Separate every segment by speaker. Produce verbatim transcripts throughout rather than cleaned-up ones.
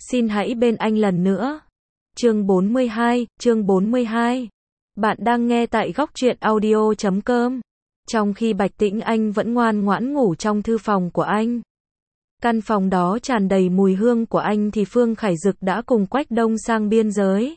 Speaker 1: Xin hãy bên anh lần nữa. Chương bốn mươi hai, chương bốn mươi hai. Bạn đang nghe tại góc truyện audio chấm com. Trong khi Bạch Tĩnh Anh vẫn ngoan ngoãn ngủ trong thư phòng của anh. Căn phòng đó tràn đầy mùi hương của anh thì Phương Khải Dực đã cùng Quách Đông sang biên giới.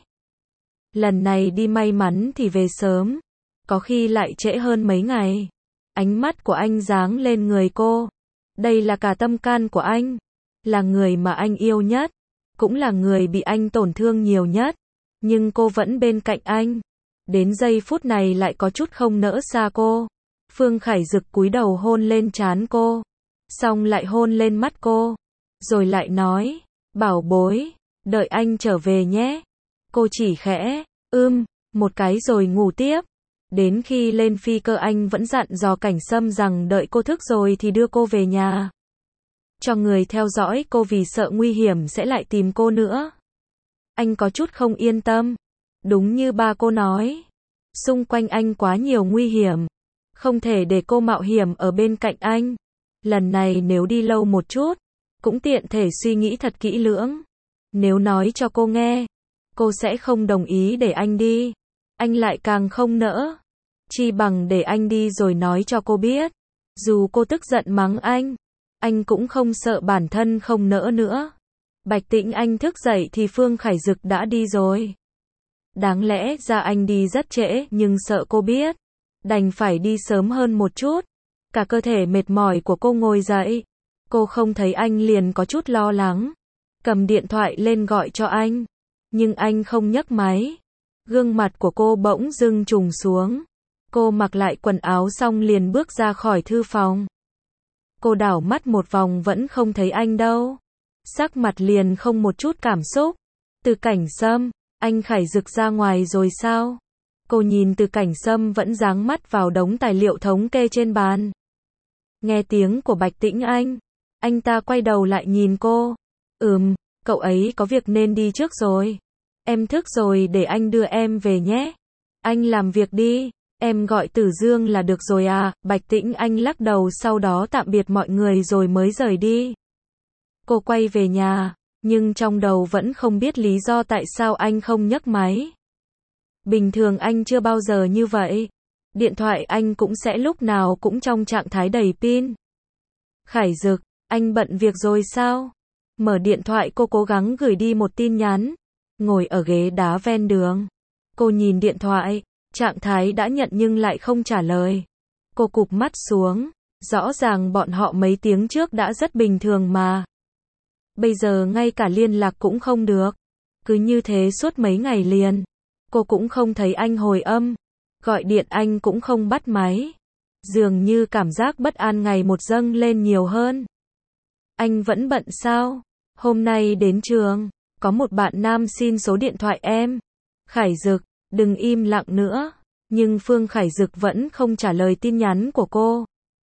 Speaker 1: Lần này đi may mắn thì về sớm, có khi lại trễ hơn mấy ngày. Ánh mắt của anh giáng lên người cô. Đây là cả tâm can của anh, là người mà anh yêu nhất, cũng là người bị anh tổn thương nhiều nhất, nhưng cô vẫn bên cạnh anh. Đến giây phút này lại có chút không nỡ xa cô. Phương Khải Dực cúi đầu hôn lên trán cô, xong lại hôn lên mắt cô, rồi lại nói, bảo bối, đợi anh trở về nhé. Cô chỉ khẽ, ưm, một cái rồi ngủ tiếp. Đến khi lên phi cơ anh vẫn dặn dò Cảnh Sâm rằng đợi cô thức rồi thì đưa cô về nhà. Cho người theo dõi cô vì sợ nguy hiểm sẽ lại tìm cô nữa. Anh có chút không yên tâm. Đúng như ba cô nói, xung quanh anh quá nhiều nguy hiểm, không thể để cô mạo hiểm ở bên cạnh anh. Lần này nếu đi lâu một chút, cũng tiện thể suy nghĩ thật kỹ lưỡng. Nếu nói cho cô nghe, cô sẽ không đồng ý để anh đi. Anh lại càng không nỡ. Chi bằng để anh đi rồi nói cho cô biết. Dù cô tức giận mắng anh, anh cũng không sợ bản thân không nỡ nữa. Bạch Tĩnh Anh thức dậy thì Phương Khải Dực đã đi rồi. Đáng lẽ ra anh đi rất trễ nhưng sợ cô biết, đành phải đi sớm hơn một chút. Cả cơ thể mệt mỏi của cô ngồi dậy. Cô không thấy anh liền có chút lo lắng. Cầm điện thoại lên gọi cho anh, nhưng anh không nhấc máy. Gương mặt của cô bỗng dưng trùng xuống. Cô mặc lại quần áo xong liền bước ra khỏi thư phòng. Cô đảo mắt một vòng vẫn không thấy anh đâu. Sắc mặt liền không một chút cảm xúc. Từ Cảnh Sâm, anh Khải Dực ra ngoài rồi sao? Cô nhìn Từ Cảnh Sâm vẫn giáng mắt vào đống tài liệu thống kê trên bàn. Nghe tiếng của Bạch Tĩnh Anh, anh ta quay đầu lại nhìn cô. Ừm, cậu ấy có việc nên đi trước rồi. Em thức rồi để anh đưa em về nhé. Anh làm việc đi, em gọi Tử Dương là được rồi à. Bạch Tĩnh Anh lắc đầu sau đó tạm biệt mọi người rồi mới rời đi. Cô quay về nhà, nhưng trong đầu vẫn không biết lý do tại sao anh không nhấc máy. Bình thường anh chưa bao giờ như vậy. Điện thoại anh cũng sẽ lúc nào cũng trong trạng thái đầy pin. Khải Dực, anh bận việc rồi sao? Mở điện thoại cô cố gắng gửi đi một tin nhắn. Ngồi ở ghế đá ven đường, cô nhìn điện thoại, trạng thái đã nhận nhưng lại không trả lời. Cô cụp mắt xuống, rõ ràng bọn họ mấy tiếng trước đã rất bình thường mà. Bây giờ ngay cả liên lạc cũng không được. Cứ như thế suốt mấy ngày liền. Cô cũng không thấy anh hồi âm. Gọi điện anh cũng không bắt máy. Dường như cảm giác bất an ngày một dâng lên nhiều hơn. Anh vẫn bận sao? Hôm nay đến trường, có một bạn nam xin số điện thoại em. Khải Dực, đừng im lặng nữa. Nhưng Phương Khải Dực vẫn không trả lời tin nhắn của cô.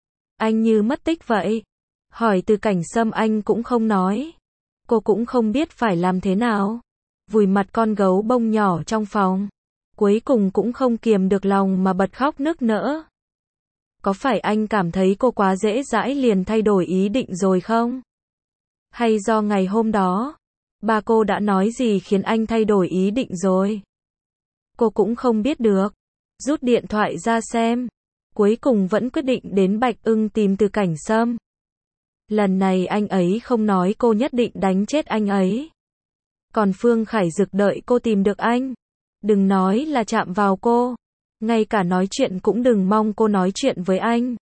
Speaker 1: Anh như mất tích vậy. Hỏi Từ Cảnh Sâm anh cũng không nói. Cô cũng không biết phải làm thế nào. Vùi mặt con gấu bông nhỏ trong phòng. Cuối cùng cũng không kiềm được lòng mà bật khóc nức nở. Có phải anh cảm thấy cô quá dễ dãi liền thay đổi ý định rồi không? Hay do ngày hôm đó, ba cô đã nói gì khiến anh thay đổi ý định rồi? Cô cũng không biết được. Rút điện thoại ra xem. Cuối cùng vẫn quyết định đến Bạch Ưng tìm Từ Cảnh Sâm. Lần này anh ấy không nói cô nhất định đánh chết anh ấy. Còn Phương Khải Dực đợi cô tìm được anh. Đừng nói là chạm vào cô. Ngay cả nói chuyện cũng đừng mong cô nói chuyện với anh.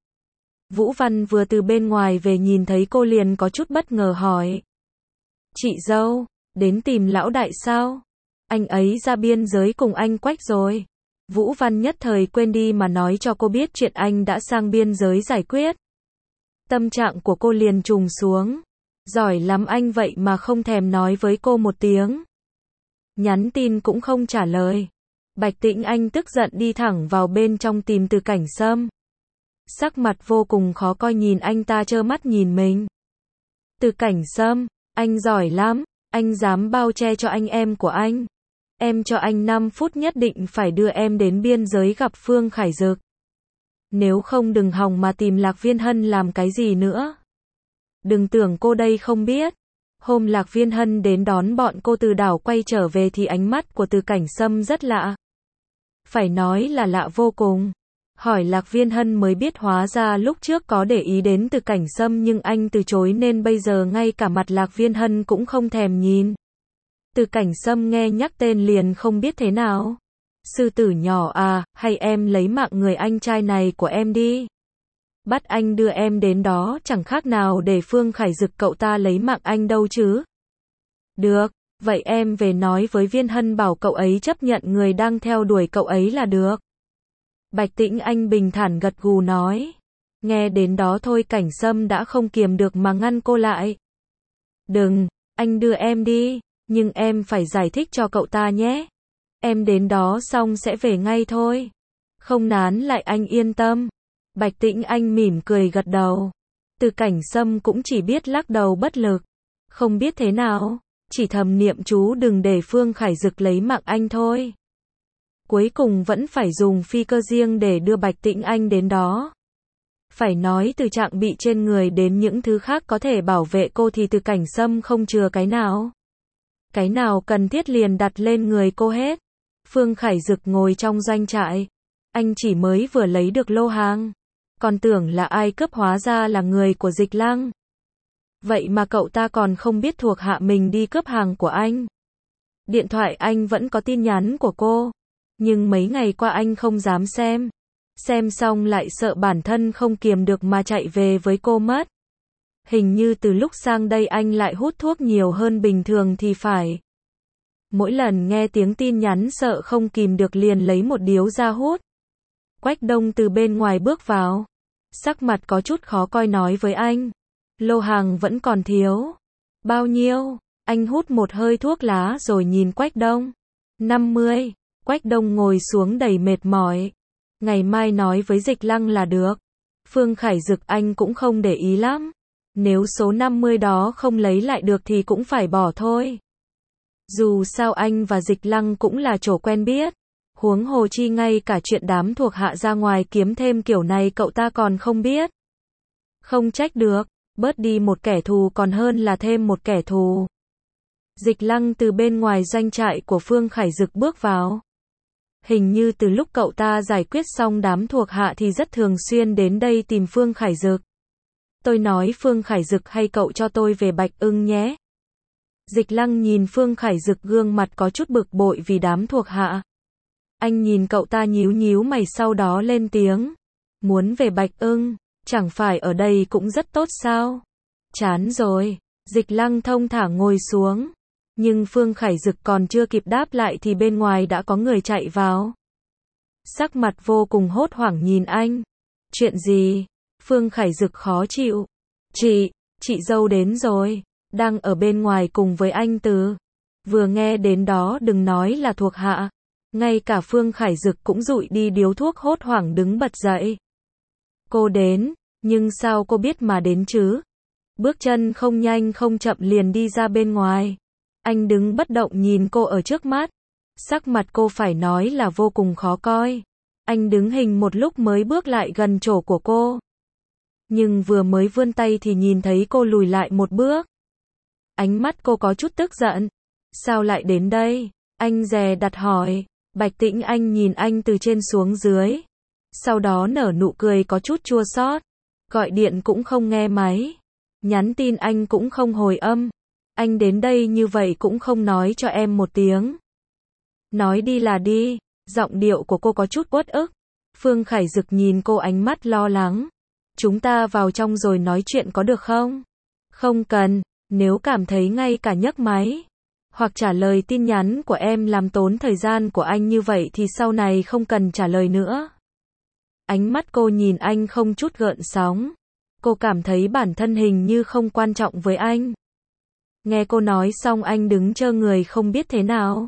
Speaker 1: Vũ Văn vừa từ bên ngoài về nhìn thấy cô liền có chút bất ngờ hỏi. Chị dâu, đến tìm lão đại sao? Anh ấy ra biên giới cùng anh Quách rồi. Vũ Văn nhất thời quên đi mà nói cho cô biết chuyện anh đã sang biên giới giải quyết. Tâm trạng của cô liền trùng xuống. Giỏi lắm anh vậy mà không thèm nói với cô một tiếng. Nhắn tin cũng không trả lời. Bạch Tĩnh Anh tức giận đi thẳng vào bên trong tìm Từ Cảnh Sâm. Sắc mặt vô cùng khó coi nhìn anh ta trơ mắt nhìn mình. Từ Cảnh Sâm, anh giỏi lắm, anh dám bao che cho anh em của anh. Em cho anh năm phút nhất định phải đưa em đến biên giới gặp Phương Khải Dực. Nếu không đừng hòng mà tìm Lạc Viên Hân làm cái gì nữa. Đừng tưởng cô đây không biết. Hôm Lạc Viên Hân đến đón bọn cô từ đảo quay trở về thì ánh mắt của Từ Cảnh Sâm rất lạ. Phải nói là lạ vô cùng. Hỏi Lạc Viên Hân mới biết hóa ra lúc trước có để ý đến Từ Cảnh Sâm nhưng anh từ chối nên bây giờ ngay cả mặt Lạc Viên Hân cũng không thèm nhìn. Từ Cảnh Sâm nghe nhắc tên liền không biết thế nào. Sư tử nhỏ à, hay em lấy mạng người anh trai này của em đi. Bắt anh đưa em đến đó chẳng khác nào để Phương Khải Dực cậu ta lấy mạng anh đâu chứ. Được, vậy em về nói với Viên Hân bảo cậu ấy chấp nhận người đang theo đuổi cậu ấy là được. Bạch Tĩnh Anh bình thản gật gù nói. Nghe đến đó thôi Cảnh Sâm đã không kiềm được mà ngăn cô lại. Đừng, anh đưa em đi, nhưng em phải giải thích cho cậu ta nhé. Em đến đó xong sẽ về ngay thôi. Không nán lại anh yên tâm. Bạch Tĩnh Anh mỉm cười gật đầu. Từ Cảnh Sâm cũng chỉ biết lắc đầu bất lực. Không biết thế nào, chỉ thầm niệm chú đừng để Phương Khải Dực lấy mạng anh thôi. Cuối cùng vẫn phải dùng phi cơ riêng để đưa Bạch Tĩnh Anh đến đó. Phải nói từ trạng bị trên người đến những thứ khác có thể bảo vệ cô thì Từ Cảnh Sâm không chừa cái nào. Cái nào cần thiết liền đặt lên người cô hết. Phương Khải Dực ngồi trong doanh trại. Anh chỉ mới vừa lấy được lô hàng. Còn tưởng là ai cướp hóa ra là người của Dịch Lăng. Vậy mà cậu ta còn không biết thuộc hạ mình đi cướp hàng của anh. Điện thoại anh vẫn có tin nhắn của cô. Nhưng mấy ngày qua anh không dám xem. Xem xong lại sợ bản thân không kiềm được mà chạy về với cô mất. Hình như từ lúc sang đây anh lại hút thuốc nhiều hơn bình thường thì phải. Mỗi lần nghe tiếng tin nhắn sợ không kìm được liền lấy một điếu ra hút. Quách Đông từ bên ngoài bước vào. Sắc mặt có chút khó coi nói với anh. Lô hàng vẫn còn thiếu. Bao nhiêu? Anh hút một hơi thuốc lá rồi nhìn Quách Đông. năm mươi. Quách Đông ngồi xuống đầy mệt mỏi. Ngày mai nói với Dịch Lăng là được. Phương Khải Dực anh cũng không để ý lắm. Nếu số năm mươi đó không lấy lại được thì cũng phải bỏ thôi. Dù sao anh và Dịch Lăng cũng là chỗ quen biết. Huống hồ chi ngay cả chuyện đám thuộc hạ ra ngoài kiếm thêm kiểu này cậu ta còn không biết. Không trách được, bớt đi một kẻ thù còn hơn là thêm một kẻ thù. Dịch Lăng từ bên ngoài doanh trại của Phương Khải Dực bước vào. Hình như từ lúc cậu ta giải quyết xong đám thuộc hạ thì rất thường xuyên đến đây tìm Phương Khải Dực. Tôi nói Phương Khải Dực hay cậu cho tôi về Bạch Ưng nhé. Dịch Lăng nhìn Phương Khải Dực gương mặt có chút bực bội vì đám thuộc hạ. Anh nhìn cậu ta nhíu nhíu mày sau đó lên tiếng. Muốn về Bạch Ưng, chẳng phải ở đây cũng rất tốt sao? Chán rồi. Dịch Lăng thông thả ngồi xuống. Nhưng Phương Khải Dực còn chưa kịp đáp lại thì bên ngoài đã có người chạy vào. Sắc mặt vô cùng hốt hoảng nhìn anh. Chuyện gì? Phương Khải Dực khó chịu. Chị, chị dâu đến rồi. Đang ở bên ngoài cùng với anh Từ. Vừa nghe đến đó đừng nói là thuộc hạ. Ngay cả Phương Khải Dực cũng dụi đi điếu thuốc hốt hoảng đứng bật dậy. Cô đến, nhưng sao cô biết mà đến chứ? Bước chân không nhanh không chậm liền đi ra bên ngoài. Anh đứng bất động nhìn cô ở trước mắt. Sắc mặt cô phải nói là vô cùng khó coi. Anh đứng hình một lúc mới bước lại gần chỗ của cô. Nhưng vừa mới vươn tay thì nhìn thấy cô lùi lại một bước. Ánh mắt cô có chút tức giận. Sao lại đến đây? Anh dè đặt hỏi. Bạch Tĩnh Anh nhìn anh từ trên xuống dưới. Sau đó nở nụ cười có chút chua xót. Gọi điện cũng không nghe máy. Nhắn tin anh cũng không hồi âm. Anh đến đây như vậy cũng không nói cho em một tiếng. Nói đi là đi. Giọng điệu của cô có chút uất ức. Phương Khải Dực nhìn cô ánh mắt lo lắng. Chúng ta vào trong rồi nói chuyện có được không? Không cần. Nếu cảm thấy ngay cả nhấc máy hoặc trả lời tin nhắn của em làm tốn thời gian của anh như vậy thì sau này không cần trả lời nữa. Ánh mắt cô nhìn anh không chút gợn sóng. Cô cảm thấy bản thân hình như không quan trọng với anh. Nghe cô nói xong anh đứng trơ người không biết thế nào.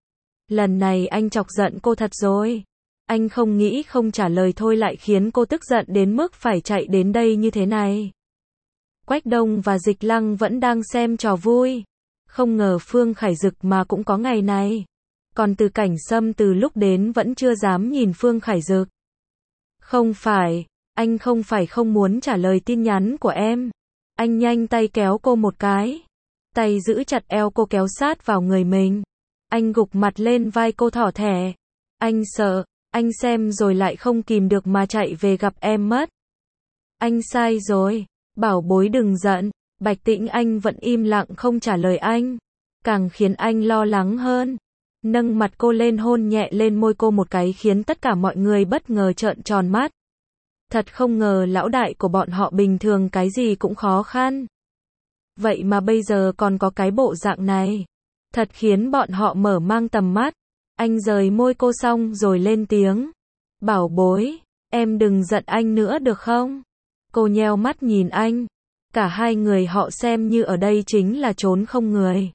Speaker 1: Lần này anh chọc giận cô thật rồi. Anh không nghĩ không trả lời thôi lại khiến cô tức giận đến mức phải chạy đến đây như thế này. Quách Đông và Dịch Lăng vẫn đang xem trò vui. Không ngờ Phương Khải Dực mà cũng có ngày này. Còn Từ Cảnh Sâm từ lúc đến vẫn chưa dám nhìn Phương Khải Dực. Không phải, anh không phải không muốn trả lời tin nhắn của em. Anh nhanh tay kéo cô một cái. tay giữ chặt eo cô kéo sát vào người mình. Anh gục mặt lên vai cô thỏ thẻ. Anh sợ, anh xem rồi lại không kìm được mà chạy về gặp em mất. Anh sai rồi, bảo bối đừng giận. Bạch Tĩnh Anh vẫn im lặng không trả lời anh, càng khiến anh lo lắng hơn. Nâng mặt cô lên hôn nhẹ lên môi cô một cái khiến tất cả mọi người bất ngờ trợn tròn mắt. Thật không ngờ lão đại của bọn họ bình thường cái gì cũng khó khăn. Vậy mà bây giờ còn có cái bộ dạng này. Thật khiến bọn họ mở mang tầm mắt. Anh rời môi cô xong rồi lên tiếng. Bảo bối, em đừng giận anh nữa được không? Cô nheo mắt nhìn anh. Cả hai người họ xem như ở đây chính là trốn không người.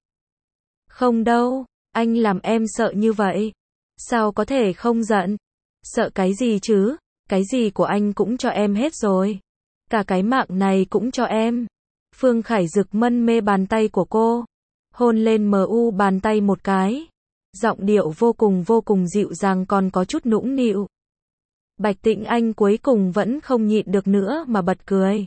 Speaker 1: Không đâu, anh làm em sợ như vậy. Sao có thể không giận? Sợ cái gì chứ? Cái gì của anh cũng cho em hết rồi. Cả cái mạng này cũng cho em. Phương Khải Dực mân mê bàn tay của cô. Hôn lên mờ u bàn tay một cái. Giọng điệu vô cùng vô cùng dịu dàng còn có chút nũng nịu. Bạch Tĩnh Anh cuối cùng vẫn không nhịn được nữa mà bật cười.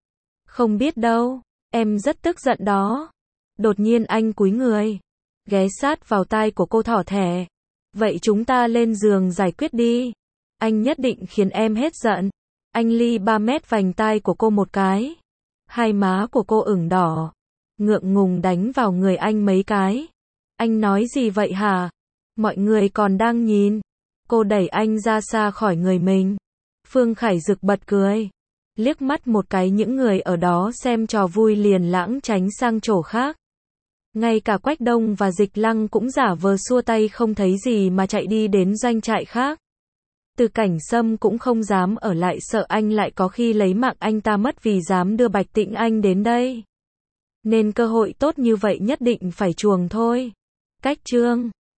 Speaker 1: Không biết đâu, em rất tức giận đó. Đột nhiên anh cúi người, ghé sát vào tai của cô thỏ thẻ. Vậy chúng ta lên giường giải quyết đi. Anh nhất định khiến em hết giận. Anh ly ba mét vành tai của cô một cái. Hai má của cô ửng đỏ. Ngượng ngùng đánh vào người anh mấy cái. Anh nói gì vậy hả? Mọi người còn đang nhìn. Cô đẩy anh ra xa khỏi người mình. Phương Khải Dực bật cười. Liếc mắt một cái những người ở đó xem trò vui liền lãng tránh sang chỗ khác. Ngay cả Quách Đông và Dịch Lăng cũng giả vờ xua tay không thấy gì mà chạy đi đến doanh trại khác. Từ Cảnh Sâm cũng không dám ở lại sợ anh lại có khi lấy mạng anh ta mất vì dám đưa Bạch Tĩnh Anh đến đây. Nên cơ hội tốt như vậy nhất định phải chuồng thôi. Cách chương